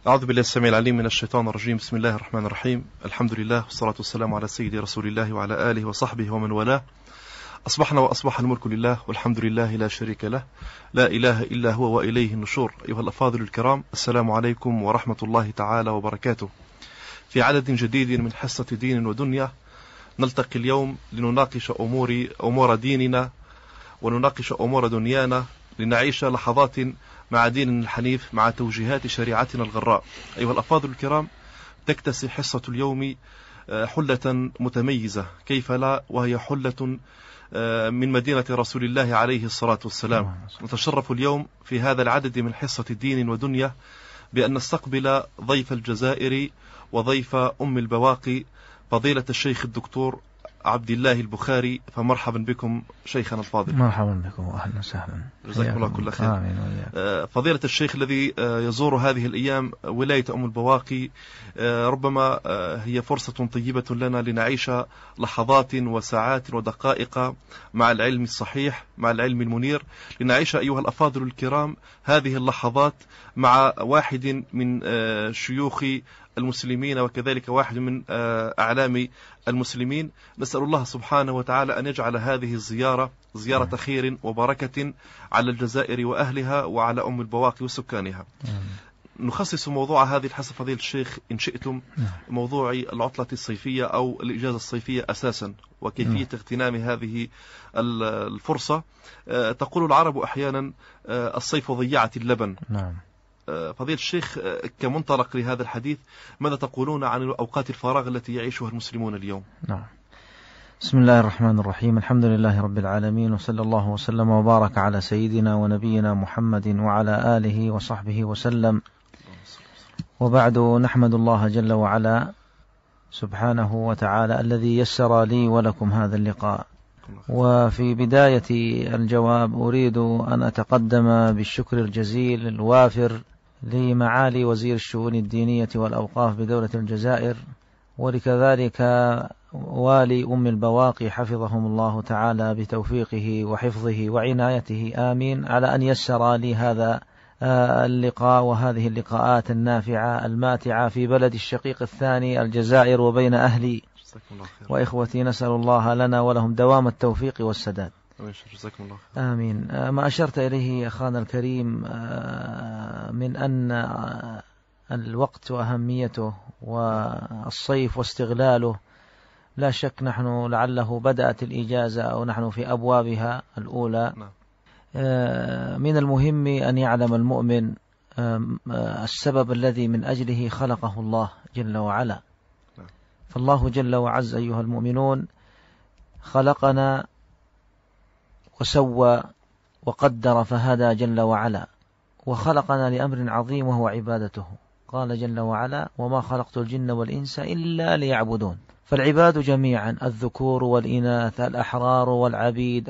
أعوذ بالله السميع العليم من الشيطان الرجيم. بسم الله الرحمن الرحيم. الحمد لله والصلاة والسلام على سيدي رسول الله وعلى آله وصحبه ومن والاه. أصبحنا وأصبح الملك لله والحمد لله لا شريك له، لا إله إلا هو وإليه النشور. أيها الأفاضل الكرام، السلام عليكم ورحمة الله تعالى وبركاته. في عدد جديد من حصة دين ودنيا نلتقي اليوم لنناقش أمور ديننا ونناقش أمور دنيانا، لنعيش لحظات مع ديننا الحنيف، مع توجيهات شريعتنا الغراء. أيها الأفاضل الكرام، تكتسي حصة اليوم حلة متميزة، كيف لا، وهي حلة من مدينة رسول الله عليه الصلاة والسلام. نتشرف اليوم في هذا العدد من حصة دين ودنيا بأن نستقبل ضيف الجزائر وضيف أم البواقي، فضيلة الشيخ الدكتور عبد الله البخاري. فمرحبا بكم شيخنا الفاضل. مرحبا بكم وأهلا وسهلا، جزاكم الله كل خير. آمين وإياك. فضيلة الشيخ الذي يزور هذه الأيام ولاية أم البواقي، ربما هي فرصة طيبة لنا لنعيش لحظات وساعات ودقائق مع العلم الصحيح، مع العلم المنير، لنعيش أيها الأفاضل الكرام هذه اللحظات مع واحد من شيوخ المسلمين وكذلك واحد من أعلام المسلمين. نسأل الله سبحانه وتعالى أن يجعل هذه الزيارة زيارة خير وبركة على الجزائر وأهلها وعلى أم البواقي وسكانها. نخصص موضوع هذه الحصة فضيلة الشيخ إن شئتم موضوع العطلة الصيفية أو الإجازة الصيفية أساسا، وكيفية اغتنام هذه الفرصة. تقول العرب أحيانا الصيف ضيعة اللبن. فضيلة الشيخ، كمنطلق لهذا الحديث، ماذا تقولون عن أوقات الفراغ التي يعيشها المسلمون اليوم؟ نعم. بسم الله الرحمن الرحيم. الحمد لله رب العالمين، وصلى الله وسلم وبارك على سيدنا ونبينا محمد وعلى آله وصحبه وسلم. وبعد، نحمد الله جل وعلا سبحانه وتعالى الذي يسر لي ولكم هذا اللقاء. وفي بداية الجواب أريد أن أتقدم بالشكر الجزيل الوافر لمعالي وزير الشؤون الدينية والأوقاف بدولة الجزائر، ولكذلك والي أم البواقي حفظهم الله تعالى بتوفيقه وحفظه وعنايته، آمين، على أن يسر لي هذا اللقاء وهذه اللقاءات النافعة الماتعة في بلد الشقيق الثاني الجزائر وبين أهلي وإخوتي. نسأل الله لنا ولهم دوام التوفيق والسداد. آمين. ما أشرت إليه أخانا الكريم من أن الوقت وأهميته والصيف واستغلاله، لا شك نحن لعله بدأت الإجازة أو نحن في أبوابها الأولى. من المهم أن يعلم المؤمن السبب الذي من أجله خلقه الله جل وعلا. فالله جل وعز أيها المؤمنون خلقنا وسوى وقدر فهدى جل وعلا، وخلقنا لأمر عظيم وهو عبادته. قال جل وعلا: وما خلقت الجن والإنس إلا ليعبدون. فالعباد جميعا، الذكور والإناث، الأحرار والعبيد،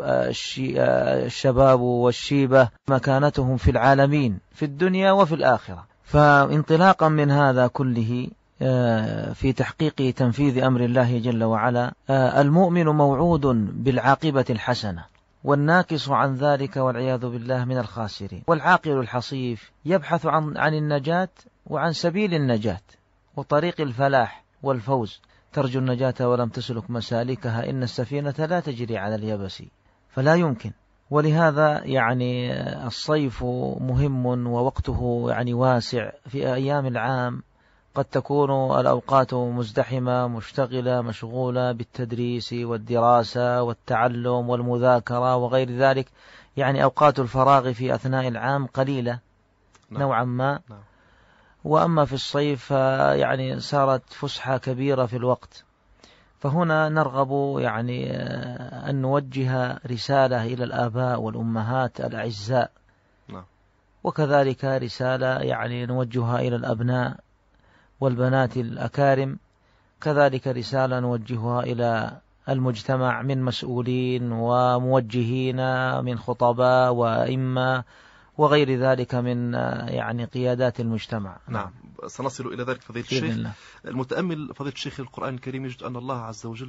الشباب والشيبة، مكانتهم في العالمين في الدنيا وفي الآخرة. فانطلاقا من هذا كله في تحقيق تنفيذ أمر الله جل وعلا، المؤمن موعود بالعاقبة الحسنة، والناكس عن ذلك والعياذ بالله من الخاسرين. والعاقل الحصيف يبحث عن النجاة وعن سبيل النجاة وطريق الفلاح والفوز. ترجو النجاة ولم تسلك مسالكها، إن السفينة لا تجري على اليبس، فلا يمكن. ولهذا الصيف مهم ووقته واسع. في أيام العام قد تكون الأوقات مزدحمة مشتغلة مشغولة بالتدريس والدراسة والتعلم والمذاكرة وغير ذلك، أوقات الفراغ في أثناء العام قليلة نوعا ما. وأما في الصيف صارت فسحة كبيرة في الوقت. فهنا نرغب أن نوجه رسالة إلى الآباء والأمهات الأعزاء، وكذلك رسالة نوجهها إلى الأبناء والبنات الأكارم، كذلك رسالة نوجهها إلى المجتمع من مسؤولين وموجهين من خطباء وإما وغير ذلك من قيادات المجتمع. نعم، سنصل إلى ذلك فضيلة الشيخ. المتأمل فضيلة الشيخ القرآن الكريم يجد أن الله عز وجل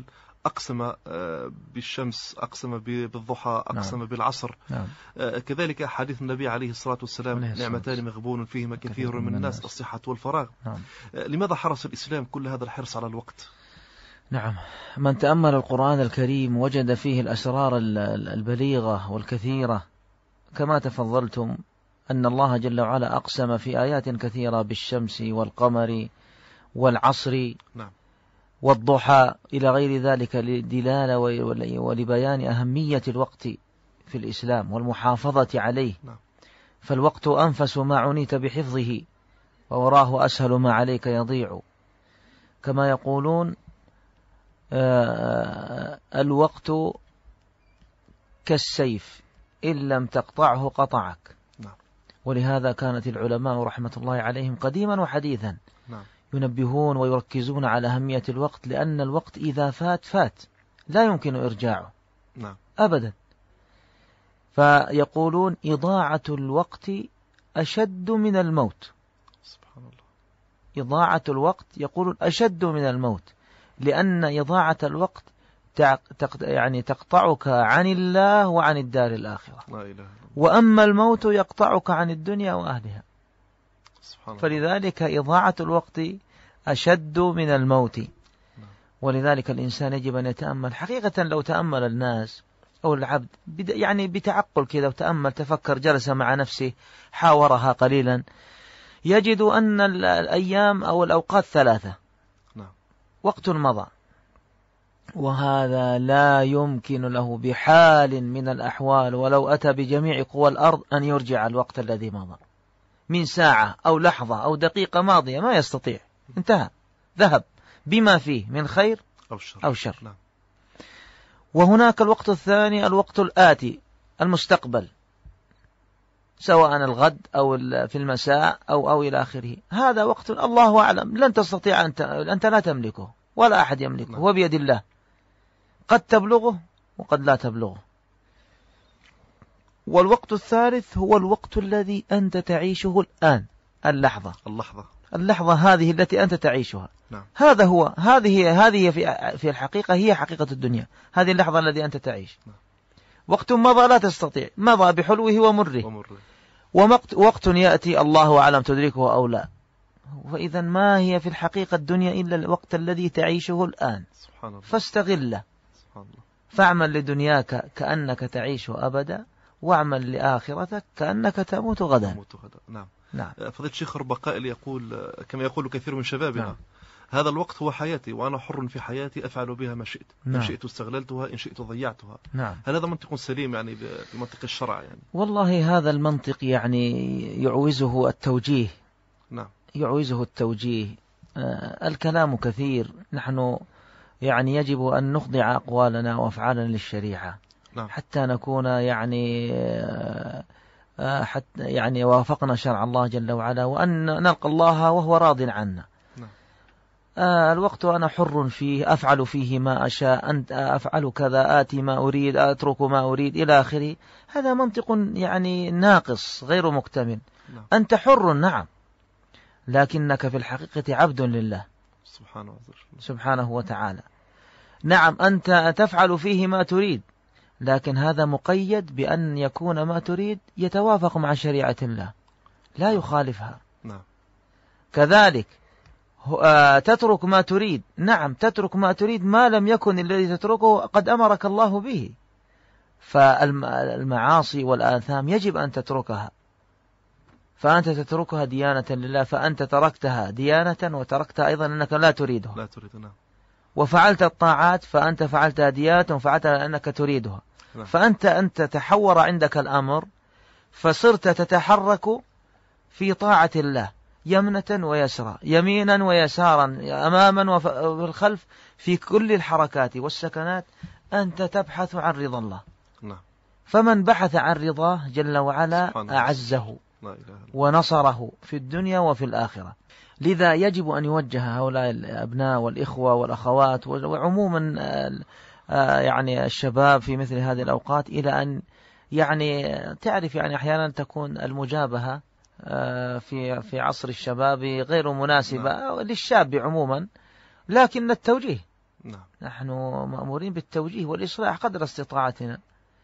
أقسم بالشمس، أقسم بالضحى، أقسم بالعصر. كذلك حديث النبي عليه الصلاة والسلام: نعمتان مغبون فيهما كثير من الناس، الصحة والفراغ. لماذا حرص الإسلام كل هذا الحرص على الوقت؟ نعم، من تأمل القرآن الكريم وجد فيه الأسرار البليغة والكثيرة، كما تفضلتم أن الله جل وعلا أقسم في آيات كثيرة بالشمس والقمر والعصر والضحى إلى غير ذلك، للدلالة ولبيان أهمية الوقت في الإسلام والمحافظة عليه. فالوقت أنفس ما عنيت بحفظه، ووراه أسهل ما عليك يضيع. كما يقولون الوقت كالسيف إن لم تقطعه قطعك. ولهذا كانت العلماء رحمة الله عليهم قديما وحديثا ينبهون ويركزون على أهمية الوقت، لأن الوقت إذا فات فات، لا يمكن إرجاعه أبدا. فيقولون إضاعة الوقت أشد من الموت. سبحان الله. إضاعة الوقت يقولون أشد من الموت، لأن إضاعة الوقت يعني تقطعك عن الله وعن الدار الآخرة، لا إله إلا الله. وأما الموت يقطعك عن الدنيا وأهلها. سبحان فلذلك إضاعة الوقت أشد من الموت. ولذلك الإنسان يجب أن يتأمل حقيقة. لو تأمل الناس أو العبد يعني بتعقل كذا وتأمل، تفكر، جلس مع نفسه، حاورها قليلا، يجد أن الأيام أو الأوقات ثلاثة. وقت مضى، وهذا لا يمكن له بحال من الأحوال ولو أتى بجميع قوى الأرض أن يرجع الوقت الذي مضى من ساعة أو لحظة أو دقيقة ماضية، ما يستطيع، انتهى، ذهب بما فيه من خير أو شر. وهناك الوقت الثاني، الوقت الآتي، المستقبل، سواء الغد أو في المساء أو إلى آخره. هذا وقت الله أعلم، لن تستطيع أنت لا تملكه ولا أحد يملكه، هو بيد الله، قد تبلغه وقد لا تبلغه. والوقت الثالث هو الوقت الذي أنت تعيشه الآن، اللحظة هذه التي أنت تعيشها. هذا هو، هذه في الحقيقة هي حقيقة الدنيا، هذه اللحظة التي أنت تعيش. وقت مضى لا تستطيع، مضى بحلوه ومره. ووقت يأتي الله أعلم تدركه أو لا. فإذا ما هي في الحقيقة الدنيا إلا الوقت الذي تعيشه الآن، فاستغله. فاعمل لدنياك كأنك تعيش أبدا، واعمل لآخرتك كأنك تموت غدا. نعم. فضيلة الشيخ رب قائل يقول كما يقول كثير من شبابنا: هذا الوقت هو حياتي وأنا حر في حياتي، أفعل بها ما شئت. إن شئت استغللتها، إن شئت ضيعتها. هل هذا منطق سليم يعني بمنطق الشرع؟ يعني والله هذا المنطق يعني يعوزه التوجيه. يعوزه التوجيه. الكلام كثير، نحن يعني يجب أن نخضع أقوالنا وأفعالنا للشريعة، حتى نكون يعني وافقنا شرع الله جل وعلا، وأن نلقى الله وهو راض عنا. الوقت أنا حر فيه، أفعل فيه ما أشاء، أنت أفعل كذا، آتي ما أريد، أترك ما أريد، إلى آخره. هذا منطق يعني ناقص غير مكتمل. أنت حر، نعم، لكنك في الحقيقة عبد لله سبحانه وتعالى. نعم، أنت تفعل فيه ما تريد، لكن هذا مقيد بأن يكون ما تريد يتوافق مع شريعة الله، لا يخالفها. كذلك تترك ما تريد، نعم تترك ما تريد ما لم يكن الذي تتركه قد أمرك الله به. فالمعاصي والآثام يجب أن تتركها، فأنت تتركها ديانة لله، فأنت تركتها ديانة وتركتها أيضا أنك لا تريدها. وفعلت الطاعات فأنت فعلتها ديانة وفعلتها لأنك تريدها. فأنت تحور عندك الأمر، فصرت تتحرك في طاعة الله يمنة ويسرى، يمينا ويسارا، أماما والخلف، في كل الحركات والسكنات أنت تبحث عن رضا الله. فمن بحث عن رضاه جل وعلا أعزه ونصره في الدنيا وفي الآخرة. لذا يجب أن يوجه هؤلاء الأبناء والإخوة والأخوات وعموما يعني الشباب في مثل هذه الأوقات إلى أن يعني تعرف يعني أحيانا تكون المجابهة في عصر الشباب غير مناسبة للشاب عموما، لكن التوجيه نعم. نحن مأمورين بالتوجيه والإصلاح قدر استطاعتنا،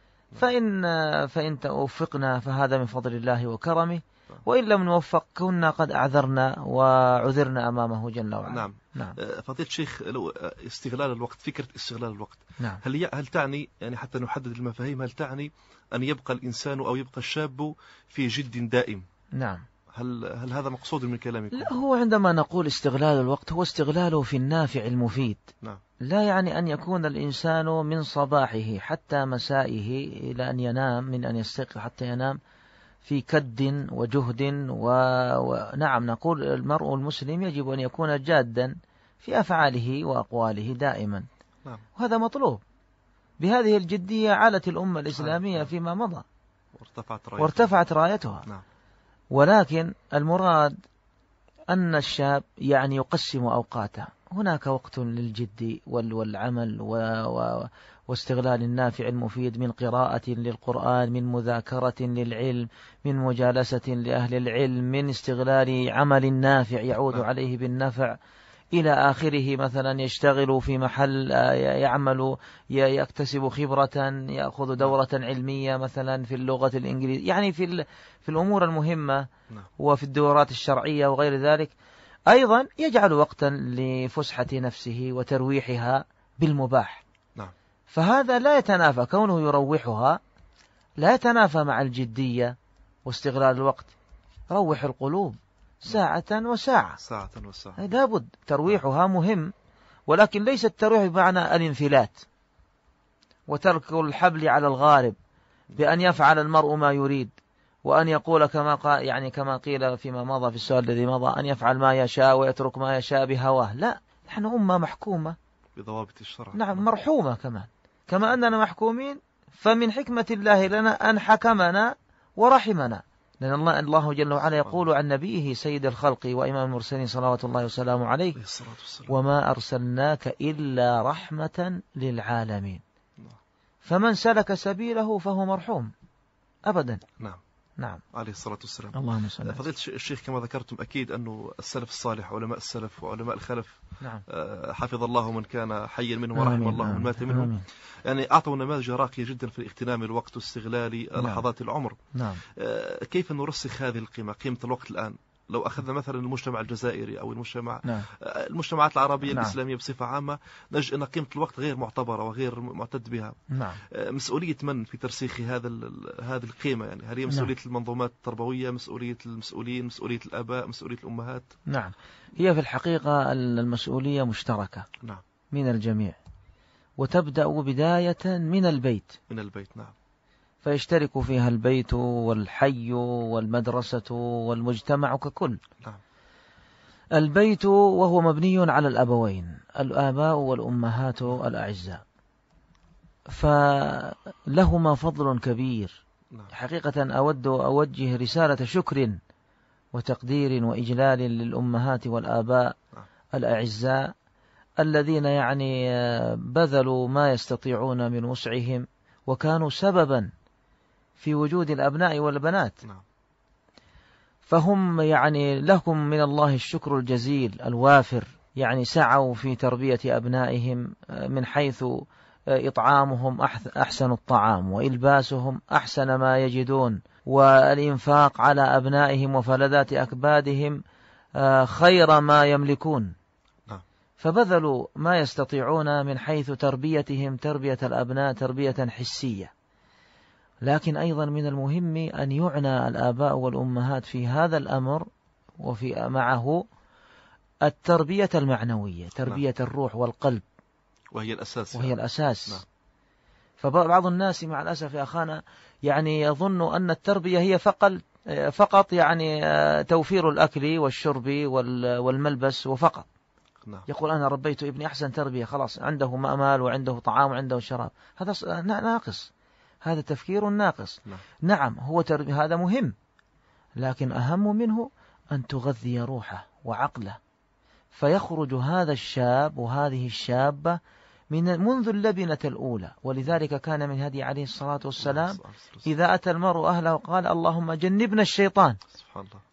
فإن توفقنا فهذا من فضل الله وكرمه، وإن لم نوفق كنا قد أعذرنا وعذرنا أمامه جل وعلا. نعم. نعم. فضيلة الشيخ، لو استغلال الوقت، فكرة استغلال الوقت، نعم. هل تعني، يعني حتى نحدد المفاهيم، هل تعني أن يبقى الإنسان أو يبقى الشاب في جد دائم؟ نعم. هل هذا مقصود من كلامكم؟ لا، هو عندما نقول استغلال الوقت هو استغلاله في النافع المفيد. نعم. لا يعني أن يكون الإنسان من صباحه حتى مسائه إلى أن ينام، من أن يستيقظ حتى ينام في كد وجهد ونعم، نقول المرء المسلم يجب أن يكون جادا في أفعاله وأقواله دائما. نعم. وهذا مطلوب. بهذه الجدية علت الأمة الإسلامية نعم. فيما مضى وارتفعت رايتها. نعم. ولكن المراد أن الشاب يعني يقسم أوقاته، هناك وقت للجد والعمل واستغلال النافع المفيد، من قراءة للقرآن، من مذاكرة للعلم، من مجالسة لأهل العلم، من استغلال عمل نافع يعود عليه بالنفع إلى آخره. مثلا يشتغل في محل، يعمل، يكتسب خبرة، يأخذ دورة علمية مثلا في اللغة الإنجليزية، يعني في الأمور المهمة وفي الدورات الشرعية وغير ذلك. أيضا يجعل وقتا لفسحة نفسه وترويحها بالمباح. فهذا لا يتنافى، كونه يروحها لا يتنافى مع الجدية واستغلال الوقت. روح القلوب ساعة وساعة. لابد ترويحها مهم، ولكن ليس الترويح بمعنى الانفلات وترك الحبل على الغارب، بأن يفعل المرء ما يريد، وأن يقول كما قيل فيما مضى في السؤال الذي مضى، أن يفعل ما يشاء ويترك ما يشاء بهواه. لا، نحن أمة محكومة بضوابط الشرع. نعم، مرحومة كما أننا محكومين، فمن حكمة الله لنا أن حكمنا ورحمنا، لأن الله جل وعلا يقول عن نبيه سيد الخلق وإمام المرسلين صلوات الله وسلامه عليه: وما أرسلناك إلا رحمة للعالمين. فمن سلك سبيله فهو مرحوم أبدا. نعم. عليه الصلاة والسلام. اللهم صل. فضيلة الشيخ، كما ذكرتم أكيد أنه السلف الصالح، علماء السلف وعلماء الخلف، نعم، حفظ الله من كان حيا منهم ورحم الله من مات منهم، يعني أعطوا نماذج راقية جدا في اغتنام الوقت واستغلال لحظات العمر. نعم. كيف نرسخ هذه القيمة، قيمة الوقت الآن؟ لو أخذنا مثلا المجتمع الجزائري أو المجتمعات العربية الإسلامية بصفة عامة، نجد أن قيمة الوقت غير معتبرة وغير معتد بها. مسؤولية من في ترسيخ هذه القيمة؟ يعني هل هي مسؤولية المنظومات التربوية، مسؤولية المسؤولين، مسؤولية الآباء، مسؤولية الأمهات؟ نعم، هي في الحقيقة المسؤولية مشتركة من الجميع، وتبدأ بداية من البيت. نعم. فيشترك فيها البيت والحي والمدرسة والمجتمع ككل. البيت وهو مبني على الأبوين، الآباء والأمهات الأعزاء، فلهما فضل كبير. حقيقة أود أوجه رسالة شكر وتقدير وإجلال للأمهات والآباء الأعزاء، الذين يعني بذلوا ما يستطيعون من وسعهم، وكانوا سببا في وجود الأبناء والبنات. فهم يعني لهم من الله الشكر الجزيل الوافر، يعني سعوا في تربية أبنائهم من حيث إطعامهم أحسن الطعام، وإلباسهم أحسن ما يجدون، والإنفاق على أبنائهم وفلذات أكبادهم خير ما يملكون. فبذلوا ما يستطيعون من حيث تربيتهم تربية الأبناء تربية حسية. لكن أيضا من المهم أن يعنى الآباء والأمهات في هذا الأمر، وفي معه التربية المعنوية، تربية الروح والقلب، وهي الأساس. فبعض الناس مع الأسف يا أخانا يعني يظن أن التربية هي فقط يعني توفير الأكل والشرب والملبس وفقط. يقول أنا ربيت ابني أحسن تربية، خلاص عنده مأمال وعنده طعام وعنده شراب. هذا ناقص، هذا تفكير ناقص. نعم، هذا مهم، لكن أهم منه أن تغذي روحه وعقله، فيخرج هذا الشاب وهذه الشابة منذ اللبنة الأولى. ولذلك كان من هدي عليه الصلاة والسلام إذا أتى المرء أهله قال: اللهم جنبنا الشيطان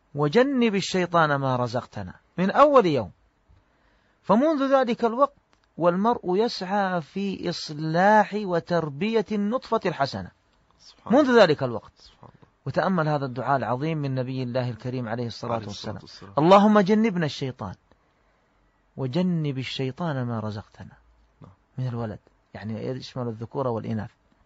وجنب الشيطان ما رزقتنا، من أول يوم. فمنذ ذلك الوقت والمرء يسعى في إصلاح وتربية النطفة الحسنة منذ ذلك الوقت. وتأمل هذا الدعاء العظيم من نبي الله الكريم عليه الصلاة والسلام: اللهم جنبنا الشيطان وجنب الشيطان ما رزقتنا من الولد، يعني يشمل الذكور والإناث.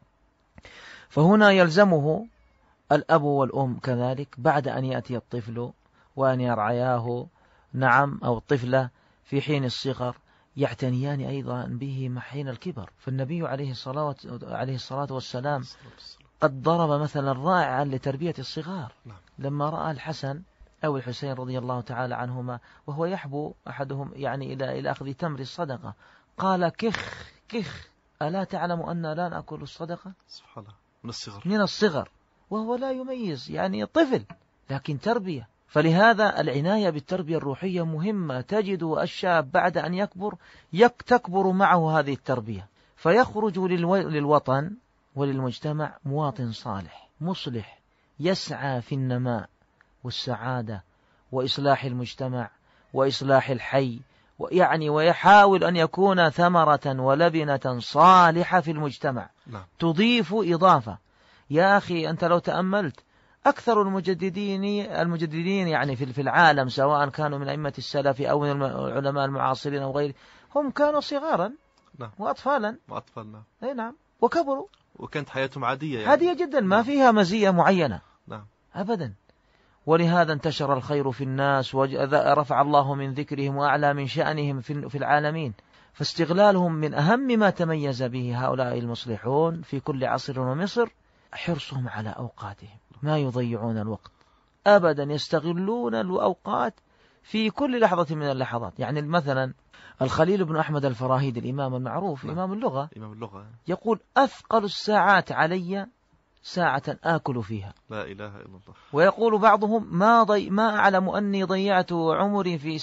فهنا يلزمه الأب والأم كذلك بعد أن يأتي الطفل وأن يرعياه، نعم، أو الطفلة في حين الصغر، يعتنيان أيضا به حين الكبر. فالنبي عليه الصلاة والسلام قد ضرب مثلا رائعا لتربية الصغار لما رأى الحسن أو الحسين رضي الله تعالى عنهما وهو يحبو أحدهم يعني إلى أخذ تمر الصدقة، قال: كخ كخ، ألا تعلم أن لا نأكل الصدقة؟ سبحان الله، من الصغر، وهو لا يميز، يعني طفل، لكن تربية. فلهذا العناية بالتربية الروحية مهمة. تجد الشاب بعد أن يكبر تكبر معه هذه التربية، فيخرج للوطن وللمجتمع مواطن صالح مصلح، يسعى في النماء والسعادة وإصلاح المجتمع وإصلاح الحي، ويحاول أن يكون ثمرة ولبنة صالحة في المجتمع تضيف إضافة. يا أخي أنت لو تأملت أكثر المجددين يعني في العالم، سواء كانوا من أئمة السلف أو من العلماء المعاصرين أو غيره، هم كانوا صغارا وأطفالا نعم، وكبروا وكانت حياتهم عادية، يعني عادية جدا، ما فيها مزية معينة أبدا. ولهذا انتشر الخير في الناس ورفع الله من ذكرهم وأعلى من شأنهم في العالمين. فاستغلالهم من أهم ما تميز به هؤلاء المصلحون في كل عصر ومصر حرصهم على أوقاتهم، ما يضيعون الوقت أبدا، يستغلون الأوقات في كل لحظة من اللحظات. يعني مثلا الخليل بن أحمد الفراهيدي الإمام المعروف، إمام اللغة، يقول: أثقل الساعات علي ساعة آكل فيها. لا إله إلا الله. ويقول بعضهم: ما أعلم أني ضيعت عمري في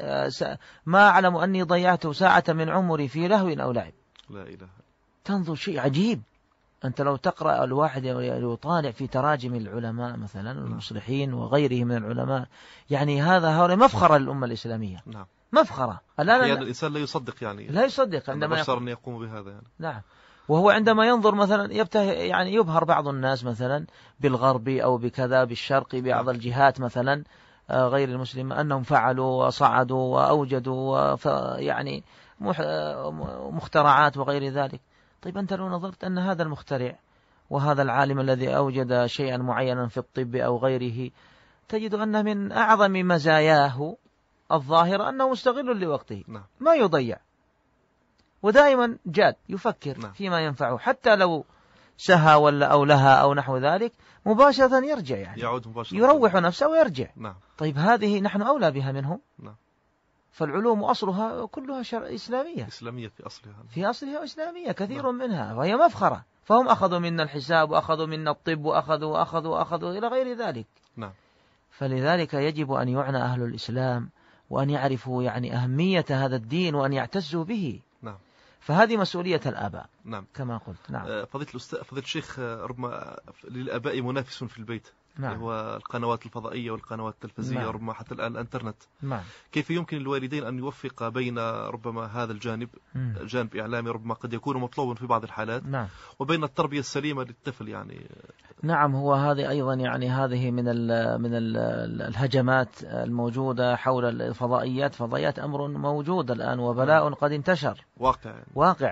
ما أعلم أني ضيعت ساعة من عمري في لهو أو لعب. لا إله. تنظر شيء عجيب. أنت لو تقرأ الواحد يطالع في تراجم العلماء مثلا المصلحين وغيره من العلماء، يعني هؤلاء مفخرة للأمة الإسلامية. نعم، مفخرة. يعني الإنسان لا يصدق، لا يصدق عندما أن يقوم بهذا يعني. نعم. وهو عندما ينظر مثلا يعني يبهر بعض الناس مثلا بالغرب أو بكذا بالشرق، بعض الجهات مثلا غير المسلمة، أنهم فعلوا وصعدوا وأوجدوا يعني مخترعات وغير ذلك. طيب أنت لو نظرت أن هذا المخترع وهذا العالم الذي أوجد شيئا معينا في الطب أو غيره، تجد أن من أعظم مزاياه الظاهرة أنه مستغل لوقته، ما يضيع، ودائما جاد يفكر فيما ينفعه، حتى لو سهى ولا أو لها أو نحو ذلك مباشرة يرجع، يعني يعود مباشرة، يروح نفسه ويرجع. طيب هذه نحن أولى بها منهم. فالعلوم أصلها كلها إسلامية في أصلها إسلامية كثير منها، وهي مفخرة. فهم أخذوا منا الحساب وأخذوا منا الطب وأخذوا إلى غير ذلك. فلذلك يجب أن يعنى أهل الإسلام وأن يعرفوا يعني أهمية هذا الدين وأن يعتزوا به. فهذه مسؤولية الآباء كما قلت. فضيلة الشيخ، ربما للآباء منافس في البيت، هو القنوات الفضائية والقنوات التلفزية، ربما حتى الآن الإنترنت. كيف يمكن للوالدين أن يوفق بين ربما هذا الجانب، جانب إعلامي ربما قد يكون مطلوبا في بعض الحالات، وبين التربية السليمة للطفل يعني؟ نعم، هو هذه أيضا يعني هذه من الهجمات الموجودة حول الفضائيات. فضائيات أمر موجود الآن وبلاء قد انتشر، واقع.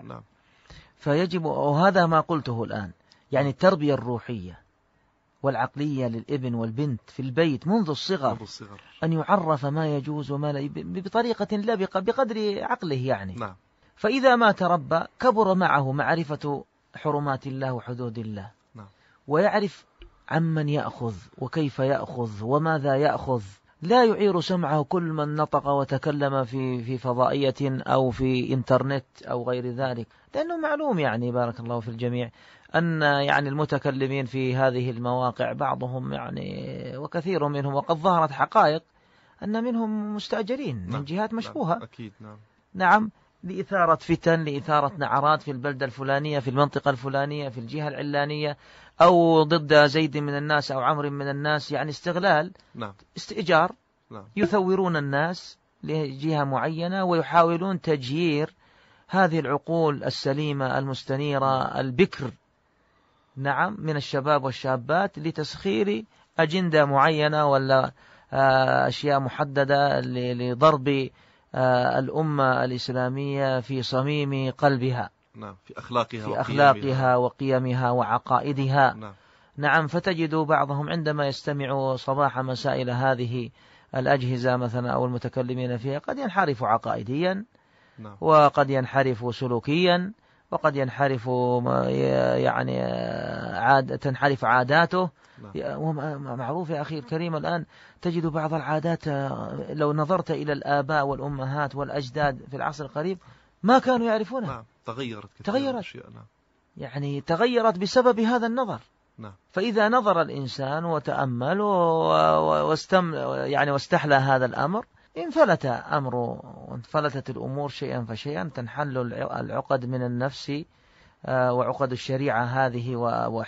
فيجب، وهذا ما قلته الآن، يعني التربية الروحية والعقلية للابن والبنت في البيت منذ الصغر، أن يعرف ما يجوز وما لا بطريقة لا بقدر عقله يعني. فإذا ما تربى كبر معه معرفة حرمات الله وحدود الله، ويعرف عمن يأخذ وكيف يأخذ وماذا يأخذ. لا يعير سمعه كل من نطق وتكلم في فضائية أو في إنترنت أو غير ذلك، لأنه معلوم يعني بارك الله في الجميع أن يعني المتكلمين في هذه المواقع بعضهم يعني وكثير منهم، وقد ظهرت حقائق أن منهم مستأجرين من جهات مشبوهة. أكيد. نعم، لإثارة فتن، لإثارة نعرات في البلدة الفلانية، في المنطقة الفلانية، في الجهة العلانية، أو ضد زيد من الناس أو عمرو من الناس، يعني استغلال، استئجار. يثورون الناس لجهة معينة ويحاولون تجيير هذه العقول السليمة المستنيرة البكر، نعم، من الشباب والشابات لتسخير أجندة معينة ولا أشياء محددة لضرب الأمة الإسلامية في صميم قلبها، نعم، في أخلاقها وقيمها وعقائدها. نعم. نعم، فتجد بعضهم عندما يستمع صباح مسائل هذه الأجهزة مثلا أو المتكلمين فيها قد ينحرف عقائديا، نعم. وقد ينحرف سلوكيا، وقد ينحرف يعني تنحرف عاداته. معروف يا أخي الكريم الآن تجد بعض العادات لو نظرت إلى الآباء والأمهات والأجداد في العصر القريب ما كانوا يعرفونها. نعم. تغيرت. نعم. يعني تغيرت بسبب هذا النظر. نعم. فإذا نظر الإنسان وتأمل واستحلى هذا الأمر انفلتت الأمور شيئا فشيئا، تنحل العقد من النفس وعقد الشريعة هذه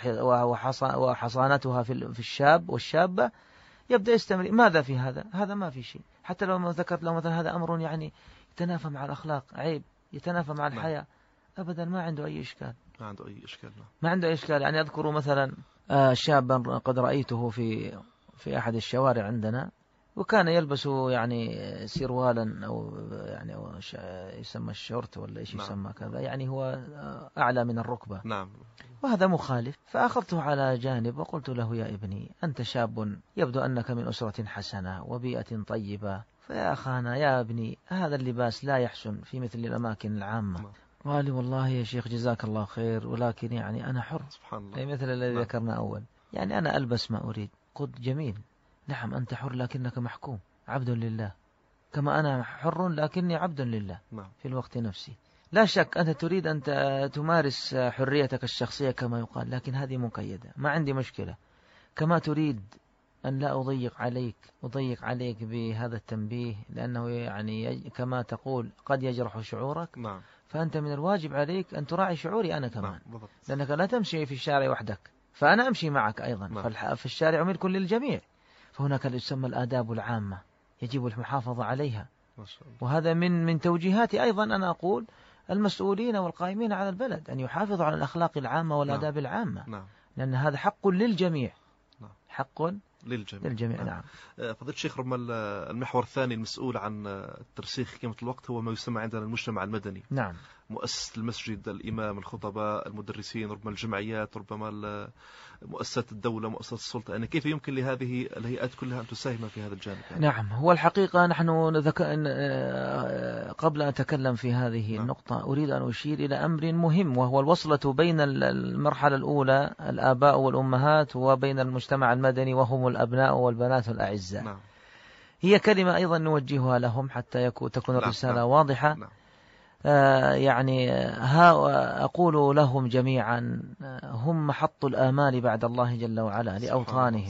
وحصانتها في الشاب والشابة، يبدأ يستمر. ماذا في هذا ما في شيء، حتى لو ذكرت له مثلا هذا أمر يعني يتنافى مع الأخلاق، عيب، يتنافى مع الحياة، أبدا ما عنده أي إشكال. ما عنده أي إشكال. يعني أذكر مثلا شابا قد رأيته في أحد الشوارع عندنا، وكان يلبس يعني سروالا أو يعني يسمى الشورت ولا إيش يسمى كذا، يعني هو أعلى من الركبة. نعم. وهذا مخالف. فأخذته على جانب وقلت له: يا ابني، أنت شاب يبدو أنك من أسرة حسنة وبيئة طيبة، فيا أخانا يا ابني هذا اللباس لا يحسن في مثل الأماكن العامة. قال لي: والله يا شيخ جزاك الله خير، ولكن يعني أنا حر. سبحان الله. أي مثل الذي ذكرنا أول، يعني أنا ألبس ما أريد. قد جميل، نعم أنت حر لكنك محكوم عبد لله، كما أنا حر لكني عبد لله في الوقت نفسه. لا شك أنت تريد أن تمارس حريتك الشخصية كما يقال، لكن هذه مقيدة، ما عندي مشكلة. كما تريد أن لا أضيق عليك بهذا التنبيه، لأنه يعني كما تقول قد يجرح شعورك. نعم. فأنت من الواجب عليك أن تراعي شعوري أنا كمان. نعم. لأنك لا تمشي في الشارع وحدك، فأنا أمشي معك أيضا. نعم. في الشارع ملك للجميع، فهناك اللي يسمى الآداب العامة يجب المحافظة عليها. ما شاء الله. وهذا من توجيهاتي أيضا. أنا أقول المسؤولين والقائمين على البلد أن يحافظوا على الأخلاق العامة والآداب العامة. نعم. لأن هذا حق للجميع. نعم. حق للجميع. نعم. فضيلة الشيخ، ربما المحور الثاني المسؤول عن الترسيخ قيمة الوقت هو ما يسمى عندنا المجتمع المدني. نعم. مؤسسة المسجد، الإمام، الخطباء، المدرسين، ربما الجمعيات، ربما مؤسسات الدولة، مؤسسات السلطة. يعني كيف يمكن لهذه الهيئات كلها أن تساهم في هذا الجانب؟ نعم. هو الحقيقة نحن قبل أن أتكلم في هذه النقطة أريد أن أشير إلى أمر مهم، وهو الوصلة بين المرحلة الأولى الآباء والأمهات وبين المجتمع المدني وهم الأبناء والبنات الأعزاء. نعم. هي كلمة أيضا نوجهها لهم حتى تكون الرسالة واضحة. نعم. يعني أقول لهم جميعا هم محط الآمال بعد الله جل وعلا لأوطانهم.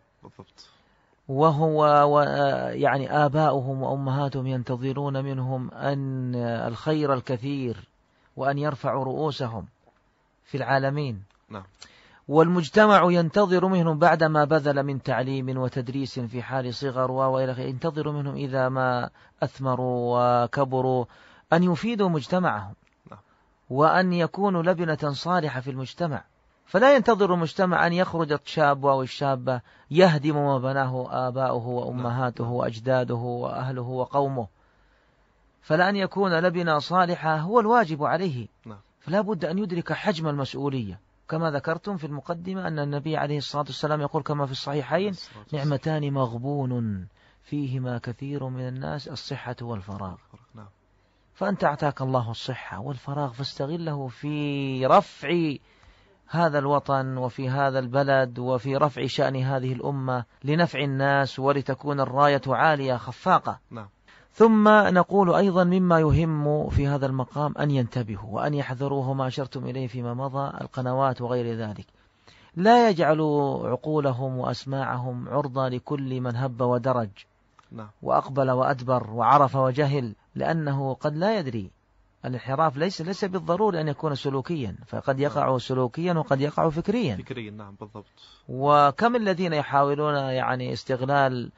وهو يعني آباؤهم وأمهاتهم ينتظرون منهم أن الخير الكثير وأن يرفعوا رؤوسهم في العالمين. نعم. والمجتمع ينتظر منهم بعدما بذل من تعليم وتدريس في حال صغر وإلى آخره، ينتظر منهم إذا ما أثمروا وكبروا أن يفيدوا مجتمعهم وأن يكونوا لبنة صالحة في المجتمع. فلا ينتظر المجتمع أن يخرج الشاب أو الشابة يهدم ما بناه آباؤه وأمهاته وأجداده وأهله وقومه. فلا أن يكون لبنة صالحة هو الواجب عليه. فلا بد أن يدرك حجم المسؤولية. كما ذكرتم في المقدمة أن النبي عليه الصلاة والسلام يقول كما في الصحيحين: نعمتان مغبون فيهما كثير من الناس، الصحة والفراغ. فأنت أعطاك الله الصحة والفراغ، فاستغله في رفع هذا الوطن وفي هذا البلد وفي رفع شأن هذه الأمة لنفع الناس ولتكون الراية عالية خفاقة. ثم نقول أيضا مما يهم في هذا المقام أن ينتبهوا وأن يحذروه ما أشرتم إليه فيما مضى، القنوات وغير ذلك. لا يجعلوا عقولهم وأسماعهم عرضة لكل من هب ودرج وأقبل وأدبر وعرف وجهل، لأنه قد لا يدري. الانحراف ليس بالضروري أن يكون سلوكيا، فقد يقع سلوكيا وقد يقع فكريا. نعم بالضبط. وكم الذين يحاولون يعني استغلال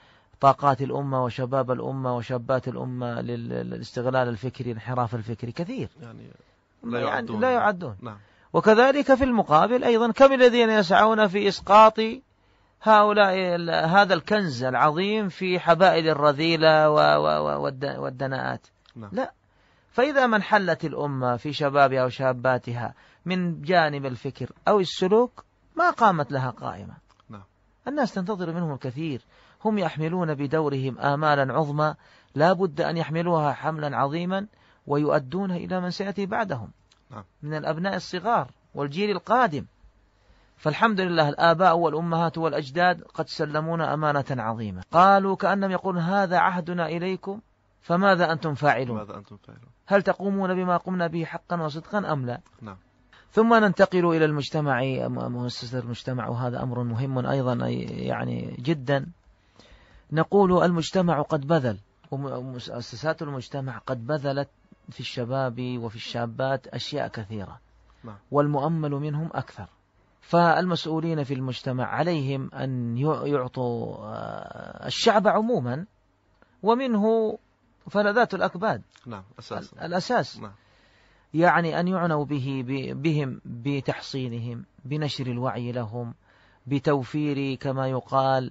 طاقات الأمة وشباب الأمة وشابات الأمة للاستغلال الفكري، الانحراف الفكري كثير، يعني لا يعدون. نعم. وكذلك في المقابل أيضا كم الذين يسعون في إسقاط هؤلاء هذا الكنز العظيم في حبائل الرذيلة والدناءات. نعم. لا، فإذا من حلت الأمة في شبابها وشاباتها من جانب الفكر أو السلوك ما قامت لها قائمة. نعم. الناس تنتظر منهم الكثير، هم يحملون بدورهم آمالا عظمى لا بد أن يحملوها حملا عظيما ويؤدونها إلى من سيأتي بعدهم. نعم. من الأبناء الصغار والجيل القادم. فالحمد لله الآباء والأمهات والأجداد قد سلمونا أمانة عظيمة. قالوا كأنهم يقولون هذا عهدنا إليكم فماذا أنتم فاعلون؟ هل تقومون بما قمنا به حقا وصدقا أم لا؟ نعم. ثم ننتقل إلى المجتمع، مؤسسة المجتمع، وهذا أمر مهم أيضا يعني جدا. نقول المجتمع قد بذل، ومؤسسات المجتمع قد بذلت في الشباب وفي الشابات أشياء كثيرة. نعم. والمؤمل منهم أكثر. فالمسؤولين في المجتمع عليهم أن يعطوا الشعب عموما ومنه فلذات الأكباد. نعم. الأساس. نعم. يعني أن يعنوا بهم بتحصينهم، بنشر الوعي لهم، بتوفير كما يقال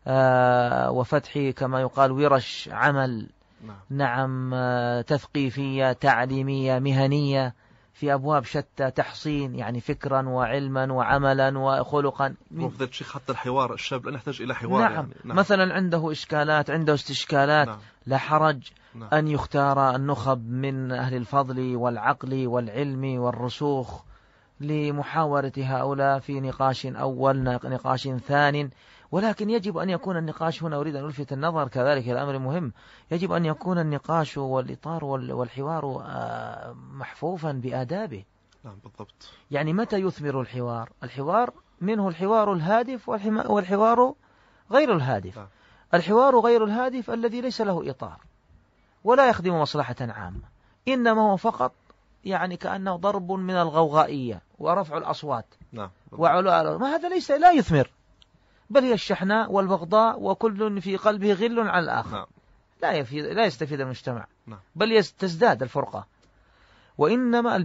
وفتح كما يقال ورش عمل. نعم. تثقيفية تعليمية مهنية في أبواب شتى، تحصين يعني فكرا وعلما وعملا وخلقا. وفضلت شيخ حتى الحوار، الشاب لا يحتاج إلى حوار. نعم. يعني. نعم. مثلا عنده إشكالات، عنده استشكالات. نعم. لا حرج. نعم. أن يختار النخب من أهل الفضل والعقل والعلم والرسوخ لمحاورة هؤلاء في نقاش أول، نقاش ثاني. ولكن يجب أن يكون النقاش هنا، أريد أن ألفت النظر كذلك الأمر مهم، يجب أن يكون النقاش والإطار والحوار محفوفا بآدابه. نعم بالضبط. يعني متى يثمر الحوار؟ الحوار منه الحوار الهادف والحوار غير الهادف. نعم. الحوار غير الهادف الذي ليس له إطار ولا يخدم مصلحة عامة، إنما هو فقط يعني كأنه ضرب من الغوغائية ورفع الأصوات. نعم. وعلو ما هذا لا يثمر، بل هي الشحناء والبغضاء وكل في قلبه غل على الآخر. نعم. لا يستفيد المجتمع. نعم. بل تزداد الفرقة. وإنما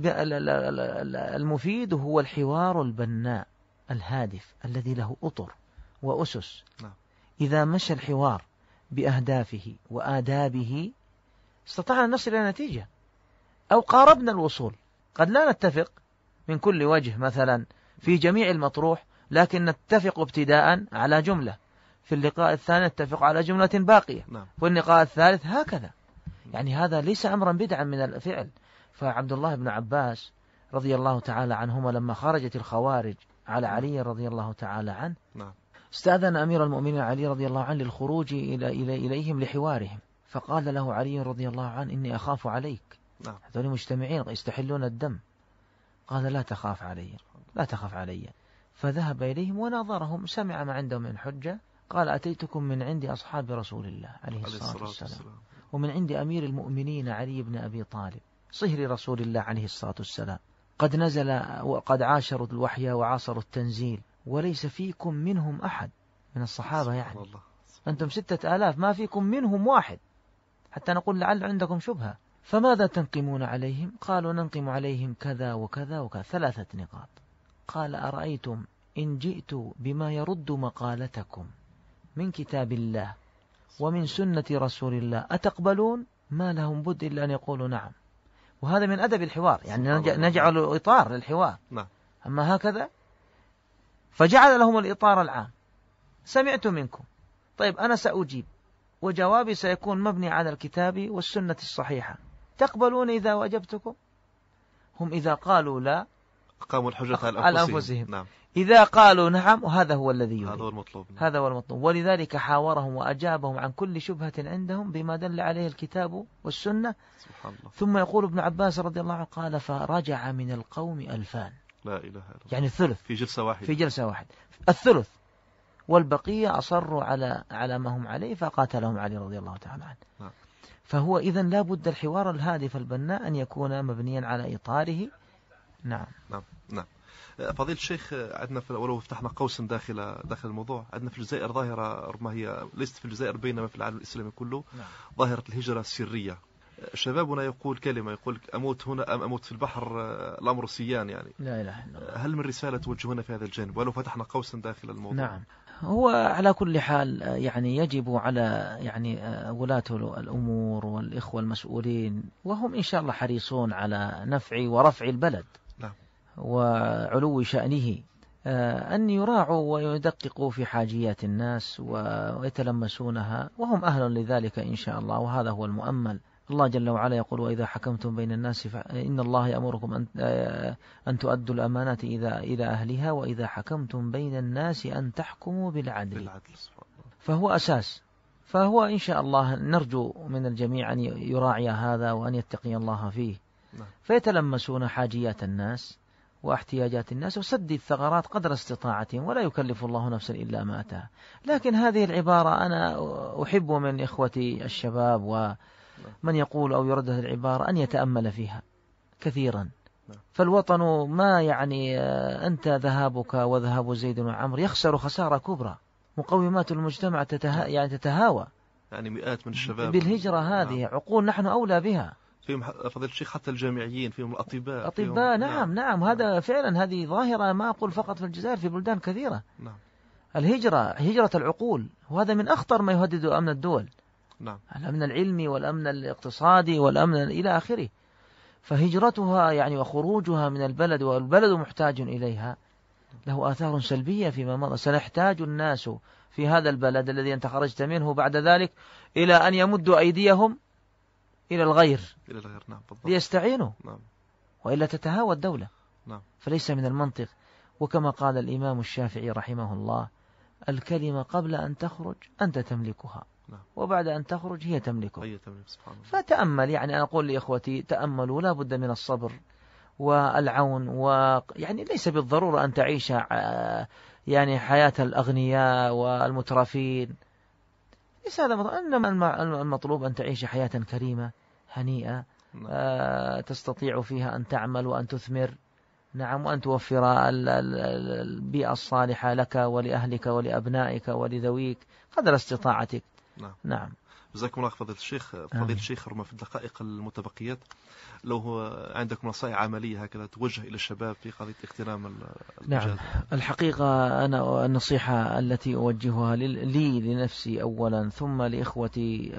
المفيد هو الحوار البناء الهادف الذي له أطر وأسس. نعم. إذا مشى الحوار بأهدافه وآدابه استطعنا أن نصل إلى نتيجة أو قاربنا الوصول. قد لا نتفق من كل وجه مثلا في جميع المطروح، لكن نتفق ابتداء على جملة، في اللقاء الثاني نتفق على جملة باقية. نعم. في اللقاء الثالث هكذا. يعني هذا ليس أمرا بدعا من الفعل. فعبد الله بن عباس رضي الله تعالى عنهما لما خرجت الخوارج على علي رضي الله تعالى عنه، نعم. استأذن أمير المؤمنين علي رضي الله عنه للخروج إليهم لحوارهم، فقال له علي رضي الله عنه إني أخاف عليك. نعم. هذول مجتمعين يستحلون الدم. قال لا تخاف علي، لا تخاف علي. فذهب إليهم وناظرهم، سمع ما عندهم من حجة. قال أتيتكم من عند أصحاب رسول الله عليه الصلاة والسلام، ومن عند أمير المؤمنين علي بن أبي طالب صهر رسول الله عليه الصلاة والسلام، قد نزل وقد عاشروا الوحي وعاصروا التنزيل، وليس فيكم منهم أحد من الصحابة. يعني أنتم 6000 ما فيكم منهم واحد، حتى نقول لعل عندكم شبهة. فماذا تنقمون عليهم؟ قالوا ننقم عليهم كذا وكذا وكذا، 3 نقاط. قال أرأيتم إن جئت بما يرد مقالتكم من كتاب الله ومن سنة رسول الله أتقبلون؟ ما لهم بد إلا أن يقولوا نعم. وهذا من أدب الحوار، يعني نجعل إطار للحوار. نعم. أما هكذا فجعل لهم الإطار العام. سمعت منكم، طيب أنا سأجيب، وجوابي سيكون مبني على الكتاب والسنة الصحيحة. تقبلون إذا وجبتكم؟ هم إذا قالوا لا قاموا الحجة على أنفسهم. نعم. إذا قالوا نعم وهذا هو الذي يريد، هذا هو المطلوب. هذا هو المطلوب. ولذلك حاورهم وأجابهم عن كل شبهة عندهم بما دل عليه الكتاب والسنة. سبحان الله. ثم يقول ابن عباس رضي الله عنه قال فرجع من القوم 2000، لا إله إلا الله، يعني الثلث في جلسة واحدة، في جلسة واحدة الثلث، والبقية أصروا على ما هم عليه فقاتلهم علي رضي الله تعالى عنه. نعم. فهو إذن لا بد الحوار الهادف البناء أن يكون مبنيا على إطاره. نعم. نعم. نعم. فضيلة الشيخ، عندنا ولو فتحنا قوسا داخل الموضوع، عندنا في الجزائر ظاهرة ربما هي ليست في الجزائر بينما في العالم الإسلامي كله، ظاهرة الهجرة السرية. شبابنا يقول كلمة، يقول أموت هنا أم أموت في البحر، الأمر سيان يعني. لا إله إلا الله. هل من رسالة توجهنا في هذا الجانب ولو فتحنا قوسا داخل الموضوع؟ نعم، هو على كل حال يعني يجب على يعني ولاة الأمور والإخوة المسؤولين، وهم إن شاء الله حريصون على نفع ورفع البلد نعم. وعلو شأنه، أن يراعوا ويدققوا في حاجيات الناس ويتلمسونها، وهم أهل لذلك إن شاء الله، وهذا هو المؤمل. الله جل وعلا يقول: وإذا حكمتم بين الناس إن الله يأمركم أن تؤدوا الأمانات إلى أهلها وإذا حكمتم بين الناس أن تحكموا بالعدل. فهو أساس، فهو إن شاء الله نرجو من الجميع أن يراعي هذا وأن يتقي الله فيه، فيتلمسون حاجيات الناس واحتياجات الناس وسد الثغرات قدر استطاعتهم، ولا يكلف الله نفسا إلا ما أتاها. لكن هذه العبارة أنا أحب من إخوتي الشباب ومن يقول أو يردد العبارة أن يتأمل فيها كثيرا. فالوطن ما يعني أنت ذهابك وذهاب زيد وعمر يخسر خسارة كبرى، مقومات المجتمع تتهاوى، يعني مئات من الشباب بالهجرة هذه. عقول نحن أولى بها، فيهم فضيلة الشيخ حتى الجامعيين، فيهم الأطباء فيهم نعم. هذا فعلا هذه ظاهرة ما أقول فقط في الجزائر، في بلدان كثيرة. نعم. هجرة العقول، وهذا من أخطر ما يهدد أمن الدول. نعم. الأمن العلمي والأمن الاقتصادي والأمن إلى آخره. فهجرتها يعني وخروجها من البلد والبلد محتاج إليها له آثار سلبية فيما مضى. سنحتاج الناس في هذا البلد الذي أنت خرجت منه بعد ذلك إلى أن يمدوا أيديهم إلى الغير نعم، ليستعينوا. نعم. وإلا تتهاوى الدولة. نعم. فليس من المنطق. وكما قال الإمام الشافعي رحمه الله: الكلمة قبل أن تخرج أنت تملكها، نعم. وبعد أن تخرج هي تملكها. سبحان الله. فتأمل، يعني أنا أقول لإخوتي تأملوا، لا بد من الصبر والعون، ويعني ليس بالضرورة أن تعيش يعني حياة الأغنياء والمترفين، ليس هذا مطلوب. إنما المطلوب أن تعيش حياة كريمة هنيئة، تستطيع فيها أن تعمل وأن تثمر، نعم، وأن توفر البيئة الصالحة لك ولأهلك ولأبنائك ولذويك قدر استطاعتك. نعم. جزاكم الله فضيلة الشيخ. الشيخ، ربما في الدقائق المتبقيات لو هو عندكم نصائح عملية هكذا توجه إلى الشباب في قضية اغتنام المجال. نعم. الحقيقة أنا النصيحة التي أوجهها لي لنفسي أولا، ثم لإخوتي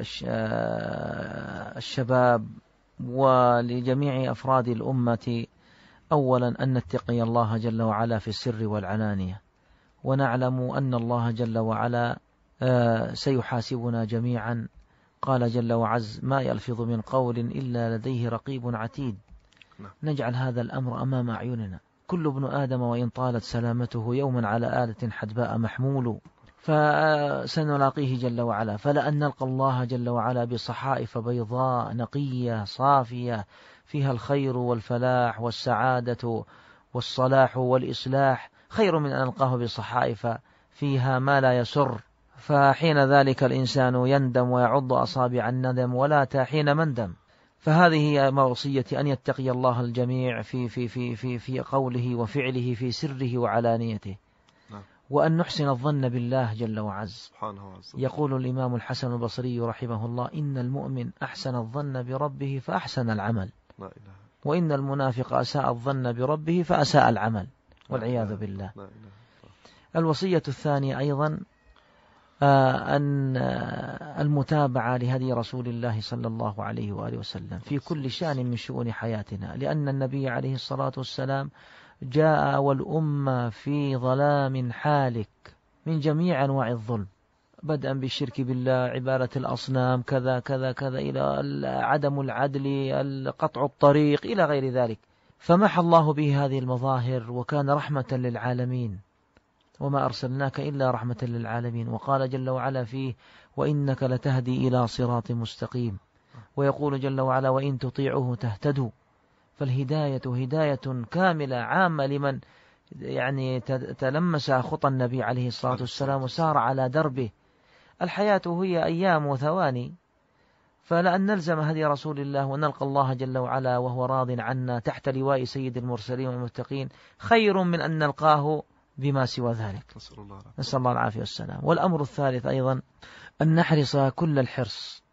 الشباب ولجميع أفراد الأمة، أولا أن نتقي الله جل وعلا في السر والعلانية، ونعلم أن الله جل وعلا سيحاسبنا جميعا. قال جل وعز: ما يلفظ من قول إلا لديه رقيب عتيد. نجعل هذا الأمر أمام أعيننا. كل ابن آدم وإن طالت سلامته يوما على آلة حدباء محمول. فسنلاقيه جل وعلا، فلأن نلقى الله جل وعلا بصحائف بيضاء نقية صافية فيها الخير والفلاح والسعادة والصلاح والإصلاح، خير من أن نلقاه بصحائف فيها ما لا يسر. فحين ذلك الإنسان يندم ويعض أصابع الندم ولا حين مندم. فهذه هي وصيتي، أن يتقي الله الجميع في قوله وفعله في سره وعلانيته، وأن نحسن الظن بالله جل وعز. يقول الإمام الحسن البصري رحمه الله: إن المؤمن أحسن الظن بربه فأحسن العمل، وإن المنافق أساء الظن بربه فأساء العمل، والعياذ بالله. الوصية الثانية أيضا أن المتابعة لهدي رسول الله صلى الله عليه وآله وسلم في كل شأن من شؤون حياتنا، لأن النبي عليه الصلاة والسلام جاء والأمة في ظلام حالك من جميع أنواع الظلم، بدءا بالشرك بالله، عبادة الأصنام، كذا كذا كذا، إلى عدم العدل، قطع الطريق، إلى غير ذلك. فمحى الله به هذه المظاهر وكان رحمة للعالمين، وما أرسلناك إلا رحمة للعالمين. وقال جل وعلا فيه: وإنك لتهدي إلى صراط مستقيم. ويقول جل وعلا: وإن تطيعوه تهتدوا. فالهداية هداية كاملة عامة لمن يعني تلمس خطى النبي عليه الصلاة والسلام وسار على دربه. الحياة هي أيام وثواني، فلأن نلزم هدي رسول الله ونلقى الله جل وعلا وهو راض عنا تحت لواء سيد المرسلين والمتقين خير من أن نلقاه بما سوى ذلك. نسأل الله العافية والسلام. والأمر الثالث أيضا أن نحرص كل الحرص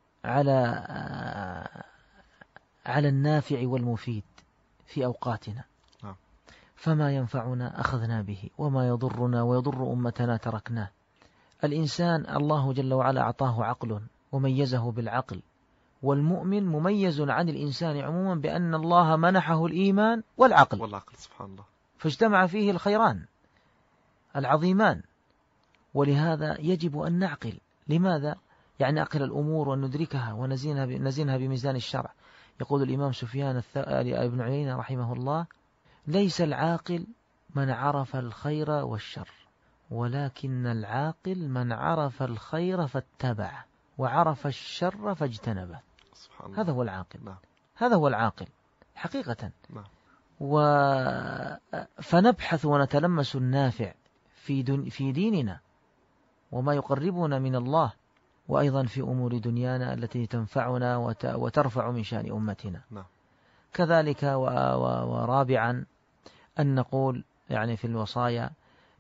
على النافع والمفيد في أوقاتنا، فما ينفعنا أخذنا به، وما يضرنا ويضر أمتنا تركناه. الإنسان الله جل وعلا أعطاه عقل وميزه بالعقل، والمؤمن مميز عن الإنسان عموما بأن الله منحه الإيمان والعقل سبحان الله، فاجتمع فيه الخيران العظيمان. ولهذا يجب أن نعقل. لماذا؟ يعني نعقل الأمور وندركها ونزنها بميزان الشرع. يقول الإمام سفيان ابن عيينة رحمه الله: ليس العاقل من عرف الخير والشر، ولكن العاقل من عرف الخير فاتبعه وعرف الشر فاجتنبه. هذا هو العاقل. هذا هو العاقل حقيقة. فنبحث ونتلمس النافع في ديننا وما يقربنا من الله، وأيضا في أمور دنيانا التي تنفعنا وترفع من شأن أمتنا. كذلك ورابعا أن نقول يعني في الوصايا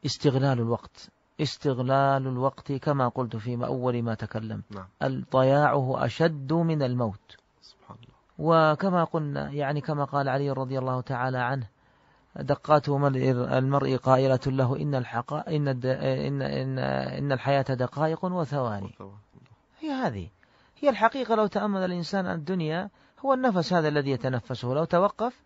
استغلال الوقت كما قلت في أول ما تكلم. ضياعه أشد من الموت. سبحان الله. وكما قلنا يعني كما قال علي رضي الله تعالى عنه: دقات المرء قائلة له إن الحياة دقائق وثواني. هذه هي الحقيقة. لو تأمل الإنسان الدنيا، هو النفس هذا الذي يتنفسه، لو توقف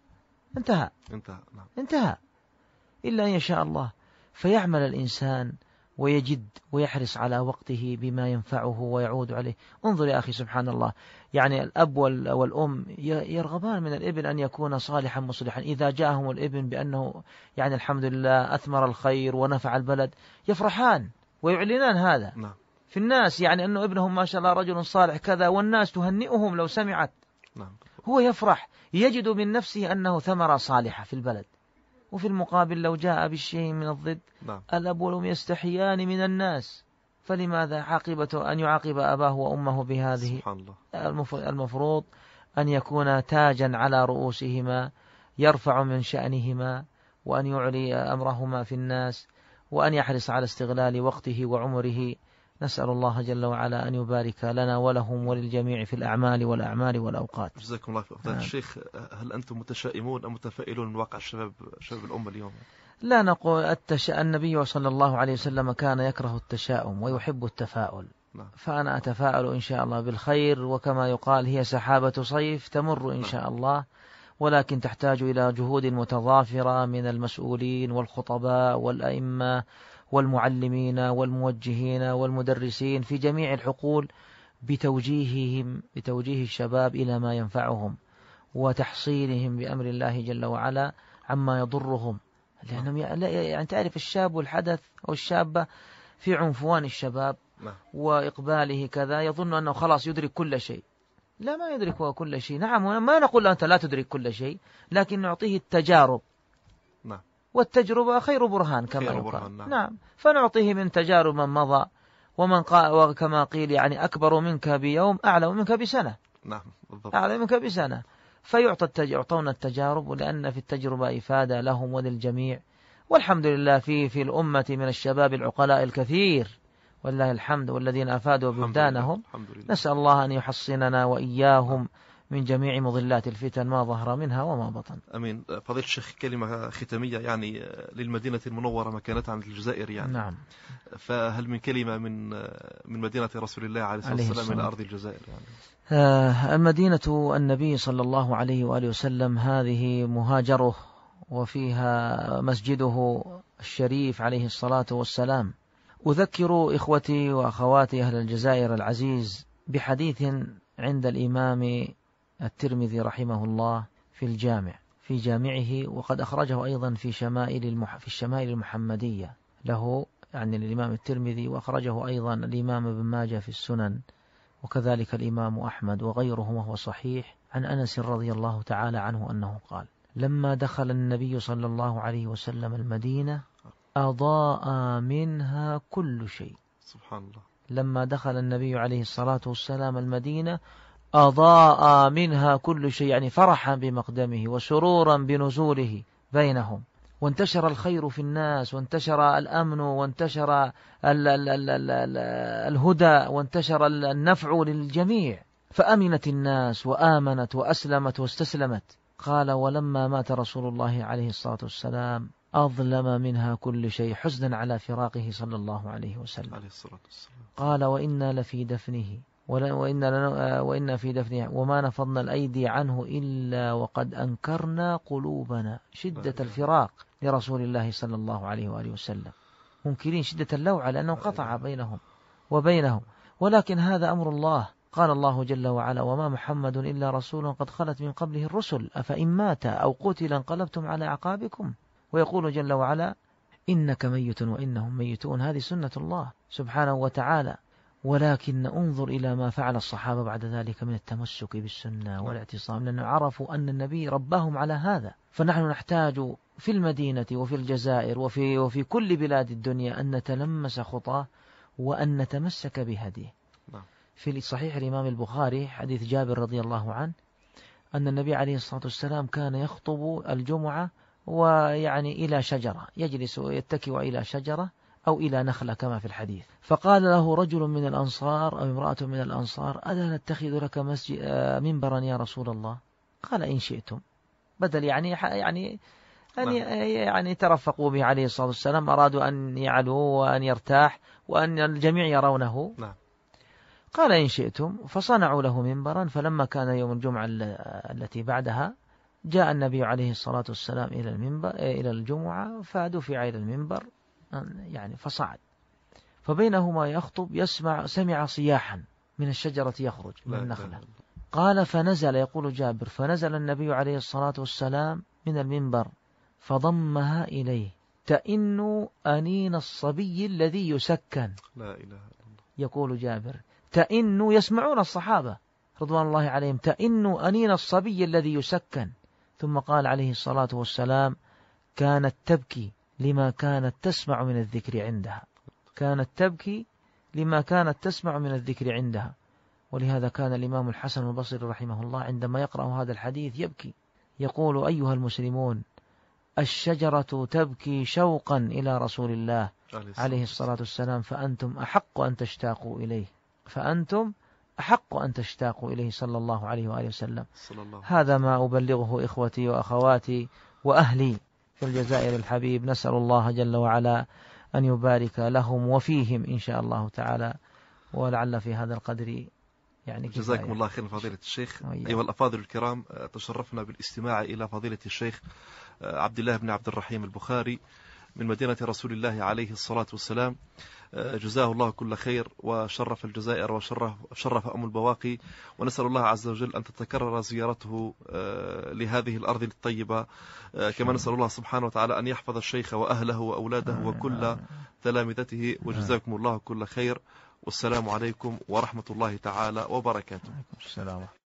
انتهى إلا أن يشاء الله. فيعمل الإنسان ويجد ويحرص على وقته بما ينفعه ويعود عليه. انظر يا أخي سبحان الله، يعني الأب والأم يرغبان من الابن أن يكون صالحا مصلحا. إذا جاءهم الابن بأنه يعني الحمد لله أثمر الخير ونفع البلد، يفرحان ويعلنان هذا في الناس، يعني أنه ابنهم ما شاء الله رجل صالح كذا، والناس تهنئهم لو سمعت. هو يفرح، يجد من نفسه أنه ثمرة صالحة في البلد. وفي المقابل لو جاء بالشيء من الضد، الأب والأم يستحيان من الناس، فلماذا عاقبة أن يعاقب أباه وأمه بهذه؟ سبحان الله. المفروض أن يكون تاجا على رؤوسهما يرفع من شأنهما، وأن يعلي أمرهما في الناس، وأن يحرص على استغلال وقته وعمره. نسأل الله جل وعلا أن يبارك لنا ولهم وللجميع في الأعمال والأوقات. جزاكم الله خير. الشيخ، هل أنتم متشائمون أم متفائلون من واقع شباب الأمة اليوم؟ لا نقول النبي صلى الله عليه وسلم كان يكره التشاؤم ويحب التفاؤل. فأنا أتفاءل إن شاء الله بالخير، وكما يقال هي سحابة صيف تمر إن شاء الله، ولكن تحتاج إلى جهود متضافرة من المسؤولين والخطباء والأئمة والمعلمين والموجهين والمدرسين في جميع الحقول، بتوجيه الشباب إلى ما ينفعهم، وتحصينهم بأمر الله جل وعلا عما يضرهم. لأنهم يعني تعرف الشاب والحدث أو الشابة في عنفوان الشباب وإقباله كذا، يظن أنه خلاص يدرك كل شيء. لا، ما يدرك هو كل شيء. نعم، ما نقول أنت لا تدرك كل شيء، لكن نعطيه التجارب. والتجربة خير برهان كما يقال. نعم، فنعطيه من تجارب من مضى، وكما قيل يعني أكبر منك بيوم أعلم منك بسنة. أعلم منك بسنة. يعطون التجارب، لأن في التجربة إفادة لهم وللجميع. والحمد لله في الأمة من الشباب العقلاء الكثير، والله الحمد، والذين أفادوا بلدانهم. نسأل الله أن يحصننا وإياهم من جميع مضلات الفتن ما ظهر منها وما بطن. أمين. فضيلة الشيخ، كلمة ختامية يعني للمدينة المنورة مكانتها عند الجزائر يعني. نعم. فهل من كلمة من مدينة رسول الله عليه الصلاة والسلام إلى أرض الجزائر يعني؟ المدينة النبي صلى الله عليه وآله وسلم هذه مهاجره، وفيها مسجده الشريف عليه الصلاة والسلام. أذكر إخوتي وأخواتي أهل الجزائر العزيز بحديث عند الإمام الترمذي رحمه الله في جامعه، وقد أخرجه أيضا في الشمائل المحمدية له، يعني الإمام الترمذي، وأخرجه أيضا الإمام ابن ماجه في السنن، وكذلك الإمام أحمد وغيرهم، وهو صحيح، عن أنس رضي الله تعالى عنه أنه قال: لما دخل النبي صلى الله عليه وسلم المدينة أضاء منها كل شيء. سبحان الله. لما دخل النبي عليه الصلاة والسلام المدينة أضاء منها كل شيء، يعني فرحا بمقدمه وسرورا بنزوله بينهم، وانتشر الخير في الناس، وانتشر الأمن، وانتشر الهدى، وانتشر النفع للجميع، فأمنت الناس وآمنت وأسلمت واستسلمت. قال: ولما مات رسول الله عليه الصلاة والسلام أظلم منها كل شيء، حزنا على فراقه صلى الله عليه وسلم. قال: وإنا لفي دفنه وإنا في دفنه وما نفضنا الأيدي عنه إلا وقد أنكرنا قلوبنا شدة الفراق لرسول الله صلى الله عليه وآله وسلم، منكرين شدة اللوعة لأنه قطع بينهم وبينهم، ولكن هذا أمر الله. قال الله جل وعلا: وما محمد إلا رسول قد خلت من قبله الرسل أفإن مات أو قتل انقلبتم على أعقابكم. ويقول جل وعلا: إنك ميت وإنهم ميتون. هذه سنة الله سبحانه وتعالى. ولكن انظر إلى ما فعل الصحابة بعد ذلك من التمسك بالسنة والاعتصام، لأنه عرفوا أن النبي رباهم على هذا. فنحن نحتاج في المدينة وفي الجزائر وفي كل بلاد الدنيا أن نتلمس خطاه وأن نتمسك بهديه. في صحيح الإمام البخاري حديث جابر رضي الله عنه أن النبي عليه الصلاة والسلام كان يخطب الجمعة ويعني إلى شجرة، يجلس ويتكئ إلى شجرة أو إلى نخلة كما في الحديث. فقال له رجل من الأنصار أو امرأة من الأنصار: ألا نتخذ لك منبرا يا رسول الله؟ قال: إن شئتم. بدل يعني ترفقوا به عليه الصلاة والسلام، أرادوا أن يعلوا وأن يرتاح وأن الجميع يرونه. قال: إن شئتم. فصنعوا له منبرا. فلما كان يوم الجمعة التي بعدها جاء النبي عليه الصلاة والسلام إلى الجمعة، فدفع إلى المنبر يعني فصعد، فبينهما يخطب سمع صياحا من الشجرة يخرج من النخلة. قال: فنزل، يقول جابر، فنزل النبي عليه الصلاة والسلام من المنبر فضمها إليه تئن أنين الصبي الذي يسكن. لا إله إلا الله. يقول جابر: تئن، يسمعون الصحابة رضوان الله عليهم: تئن أنين الصبي الذي يسكن. ثم قال عليه الصلاة والسلام: كانت تبكي لما كانت تسمع من الذكر عندها. كانت تبكي لما كانت تسمع من الذكر عندها. ولهذا كان الإمام الحسن البصري رحمه الله عندما يقرأ هذا الحديث يبكي، يقول: أيها المسلمون، الشجرة تبكي شوقا إلى رسول الله عليه الصلاة والسلام، فأنتم أحق أن تشتاقوا إليه، فأنتم أحق أن تشتاقوا إليه صلى الله عليه وآله وسلم. هذا ما أبلغه إخوتي وأخواتي وأهلي في الجزائر الحبيب. نسأل الله جل وعلا أن يبارك لهم وفيهم إن شاء الله تعالى، ولعل في هذا القدر يعني جزاكم الله خير فضيلة الشيخ. أيها الأفاضل الكرام، تشرفنا بالاستماع إلى فضيلة الشيخ عبد الله بن عبد الرحيم البخاري من مدينة رسول الله عليه الصلاة والسلام. جزاه الله كل خير، وشرف الجزائر وشرف أم البواقي، ونسأل الله عز وجل أن تتكرر زيارته لهذه الأرض الطيبة، كما نسأل الله سبحانه وتعالى أن يحفظ الشيخ وأهله وأولاده وكل تلامذته. وجزاكم الله كل خير، والسلام عليكم ورحمة الله تعالى وبركاته. السلام.